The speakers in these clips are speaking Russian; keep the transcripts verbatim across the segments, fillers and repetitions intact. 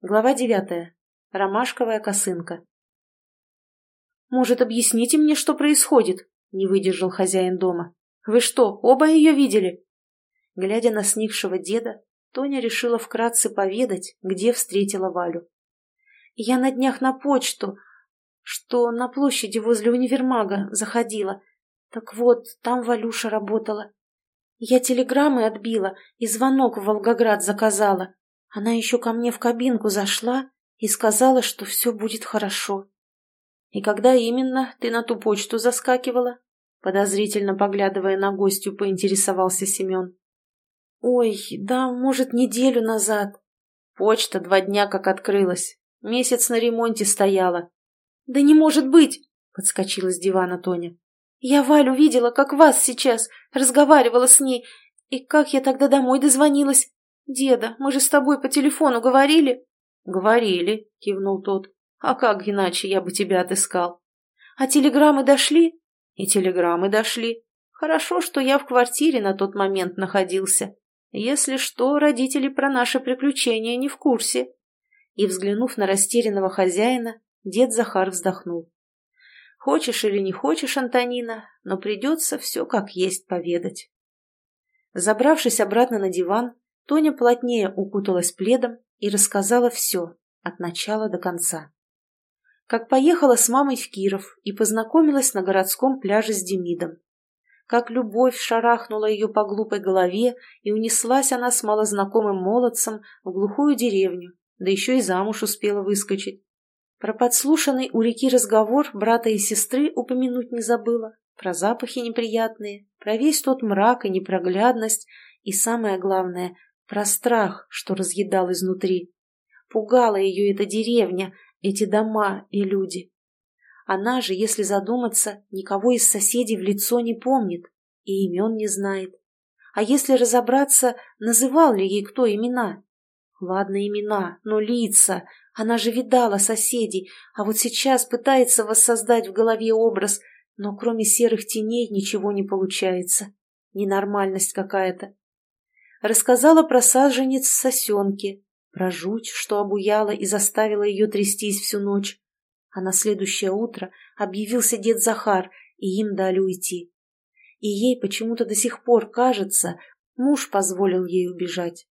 Глава девятая. Ромашковая косынка. «Может, объясните мне, что происходит?» — не выдержал хозяин дома. «Вы что, оба ее видели?» Глядя на сникшего деда, Тоня решила вкратце поведать, где встретила Валю. «Я на днях на почту, что на площади возле универмага заходила. Так вот, там Валюша работала. Я телеграммы отбила и звонок в Волгоград заказала. Она еще ко мне в кабинку зашла и сказала, что все будет хорошо». «И когда именно ты на ту почту заскакивала?» Подозрительно поглядывая на гостью, поинтересовался Семен. «Ой, да, может, неделю назад». «Почта два дня как открылась. Месяц на ремонте стояла». «Да не может быть!» — подскочила с дивана Тоня. «Я Валю видела, как вас сейчас, разговаривала с ней. И как я тогда домой дозвонилась? Деда, мы же с тобой по телефону говорили?» «Говорили», — кивнул тот. «А как иначе я бы тебя отыскал?» «А телеграммы дошли?» «И телеграммы дошли. Хорошо, что я в квартире на тот момент находился. Если что, родители про наши приключения не в курсе». И, взглянув на растерянного хозяина, дед Захар вздохнул. «Хочешь или не хочешь, Антонина, но придется все как есть поведать». Забравшись обратно на диван, Тоня плотнее укуталась пледом и рассказала все, от начала до конца. Как поехала с мамой в Киров и познакомилась на городском пляже с Демидом. Как любовь шарахнула ее по глупой голове, и унеслась она с малознакомым молодцем в глухую деревню, да еще и замуж успела выскочить. Про подслушанный у реки разговор брата и сестры упомянуть не забыла, про запахи неприятные, про весь тот мрак и непроглядность, и самое главное, про страх, что разъедал изнутри. Пугала ее эта деревня, эти дома и люди. Она же, если задуматься, никого из соседей в лицо не помнит и имен не знает. А если разобраться, называл ли ей кто имена? Ладно, имена, но лица. Она же видала соседей, а вот сейчас пытается воссоздать в голове образ, но кроме серых теней ничего не получается. Ненормальность какая-то. Рассказала про саженец сосенки, про жуть, что обуяла и заставила ее трястись всю ночь. А на следующее утро объявился дед Захар, и им дали уйти. И ей почему-то до сих пор кажется, муж позволил ей убежать.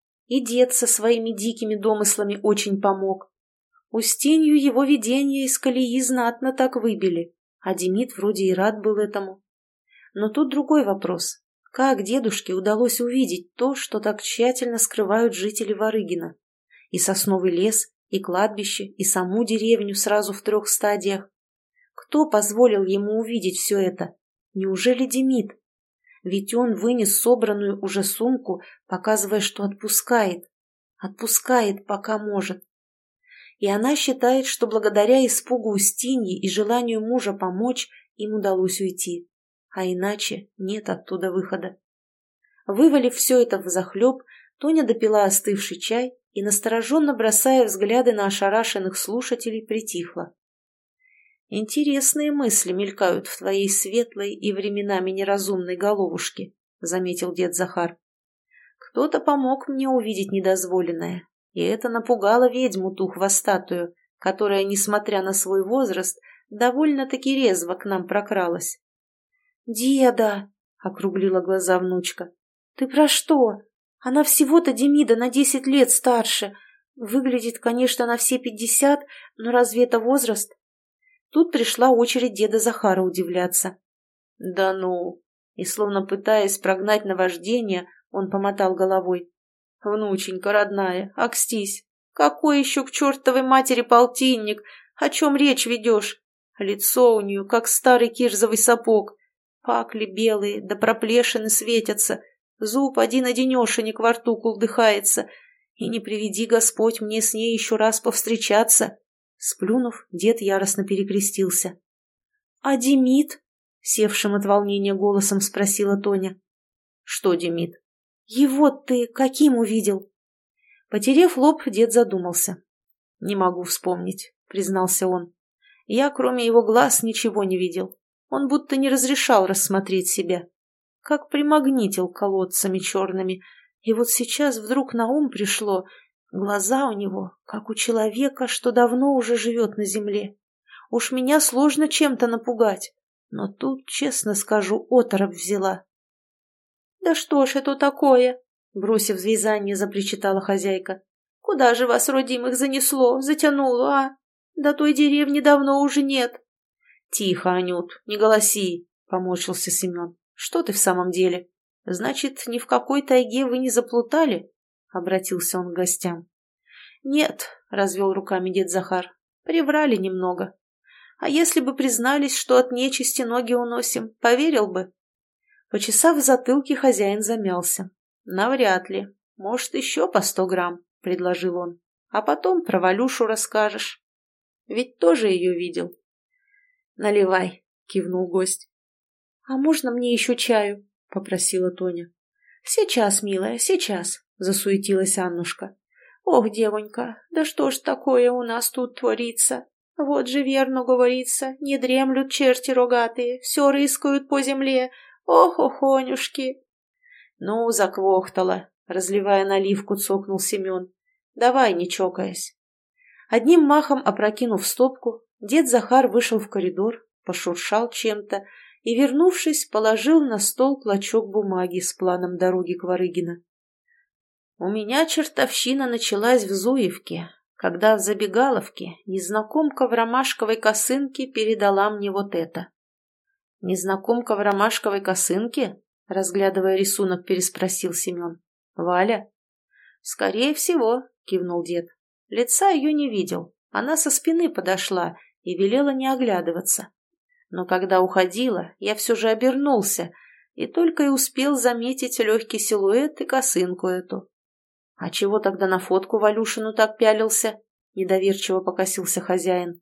И дед со своими дикими домыслами очень помог. Устинью его видения из колеи знатно так выбили, а Демид вроде и рад был этому. Но тут другой вопрос. Как дедушке удалось увидеть то, что так тщательно скрывают жители Варыгина? И сосновый лес, и кладбище, и саму деревню сразу в трех стадиях. Кто позволил ему увидеть все это? Неужели Демид? Ведь он вынес собранную уже сумку, показывая, что отпускает. Отпускает, пока может. И она считает, что благодаря испугу Устиньи и желанию мужа помочь, им удалось уйти. А иначе нет оттуда выхода. Вывалив все это взахлеб, Тоня допила остывший чай и, настороженно бросая взгляды на ошарашенных слушателей, притихла. «Интересные мысли мелькают в твоей светлой и временами неразумной головушке», — заметил дед Захар. «Кто-то помог мне увидеть недозволенное, и это напугало ведьму ту хвостатую, которая, несмотря на свой возраст, довольно-таки резво к нам прокралась». «Деда!» — округлила глаза внучка. «Ты про что? Она всего-то Демида на десять лет старше. Выглядит, конечно, на все пятьдесят, но разве это возраст?» Тут пришла очередь деда Захара удивляться. «Да ну!» И, словно пытаясь прогнать наваждение, он помотал головой. «Внученька родная, окстись! Какой еще к чертовой матери полтинник? О чем речь ведешь? Лицо у нее, как старый кирзовый сапог. Пакли белые, да проплешины светятся. Зуб один-одинешенек во рту кулдыхается. И не приведи Господь мне с ней еще раз повстречаться». Сплюнув, дед яростно перекрестился. «А Демид?» — севшим от волнения голосом спросила Тоня. «Что Демид?» «Его ты каким увидел?» Потерев лоб, дед задумался. «Не могу вспомнить», — признался он. «Я, кроме его глаз, ничего не видел. Он будто не разрешал рассмотреть себя. Как примагнитил колодцами черными. И вот сейчас вдруг на ум пришло, Глаза у него, как у человека, что давно уже живет на земле. Уж меня сложно чем-то напугать, но тут, честно скажу, оторопь взяла. «Да что ж это такое?» — бросив вязание, запричитала хозяйка. «Куда же вас, родимых, занесло, затянуло, а? До той деревни давно уже нет». «Тихо, Анют, не голоси», — поморщился Семен. «Что ты в самом деле? Значит, ни в какой тайге вы не заплутали?» — обратился он к гостям. «Нет», — развел руками дед Захар, — «приврали немного. А если бы признались, что от нечисти ноги уносим, поверил бы?» Почесав в затылке, хозяин замялся. «Навряд ли. Может, еще по сто грамм», — предложил он. «А потом про Валюшу расскажешь. Ведь тоже ее видел». «Наливай», — кивнул гость. «А можно мне еще чаю?» — попросила Тоня. «Сейчас, милая, сейчас», — засуетилась Аннушка. «Ох, девонька, да что ж такое у нас тут творится? Вот же верно говорится, не дремлют черти рогатые, все рыскают по земле. Ох, охонюшки!» «Ну, заквохтала», — разливая наливку, цокнул Семен. «Давай, не чокаясь». Одним махом опрокинув стопку, дед Захар вышел в коридор, пошуршал чем-то и, вернувшись, положил на стол клочок бумаги с планом дороги к Варыгино. «У меня чертовщина началась в Зуевке, когда в забегаловке незнакомка в ромашковой косынке передала мне вот это». «Незнакомка в ромашковой косынке?» — разглядывая рисунок, переспросил Семен. «Валя?» «Скорее всего», — кивнул дед. «Лица ее не видел. Она со спины подошла и велела не оглядываться. Но когда уходила, я все же обернулся и только и успел заметить легкий силуэт и косынку эту». «А чего тогда на фотку Валюшину так пялился?» — недоверчиво покосился хозяин.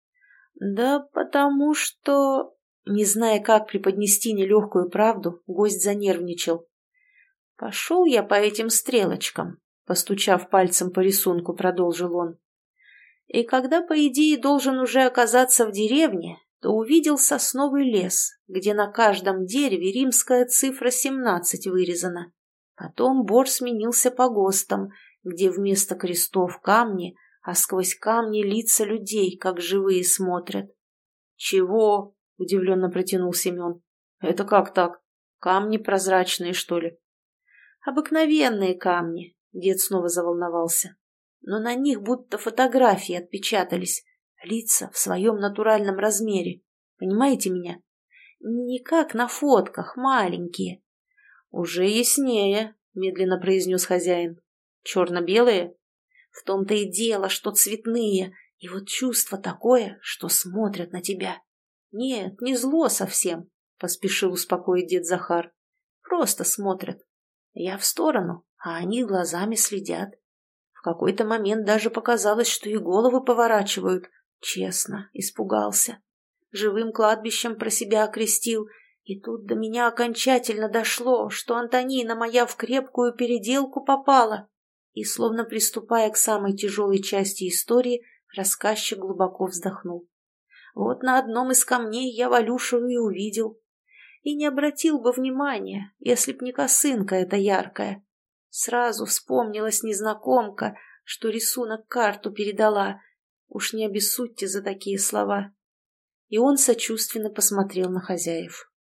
«Да потому что...» Не зная, как преподнести нелегкую правду, гость занервничал. «Пошел я по этим стрелочкам», — постучав пальцем по рисунку, продолжил он. «И когда, по идее, должен уже оказаться в деревне, то увидел сосновый лес, где на каждом дереве римская цифра семнадцать вырезана. Потом бор сменился погостом, где вместо крестов камни, а сквозь камни лица людей, как живые, смотрят». «Чего?» — удивленно протянул Семен. «Это как так? Камни прозрачные, что ли?» «Обыкновенные камни», — дед снова заволновался. «Но на них будто фотографии отпечатались, лица в своем натуральном размере. Понимаете меня? Не как на фотках, маленькие». «Уже яснее», — медленно произнес хозяин. «Черно-белые?» «В том-то и дело, что цветные, и вот чувство такое, что смотрят на тебя». «Нет, не зло совсем», — поспешил успокоить дед Захар. «Просто смотрят. Я в сторону, а они глазами следят. В какой-то момент даже показалось, что и головы поворачивают. Честно, испугался. Живым кладбищем про себя окрестил, и тут до меня окончательно дошло, что Антонина моя в крепкую переделку попала». И, словно приступая к самой тяжелой части истории, рассказчик глубоко вздохнул. Вот на одном из камней я Валюшу и увидел. И не обратил бы внимания, если б не косынка эта яркая. Сразу вспомнилась незнакомка, что рисунок карту передала. Уж не обессудьте за такие слова. И он сочувственно посмотрел на хозяев.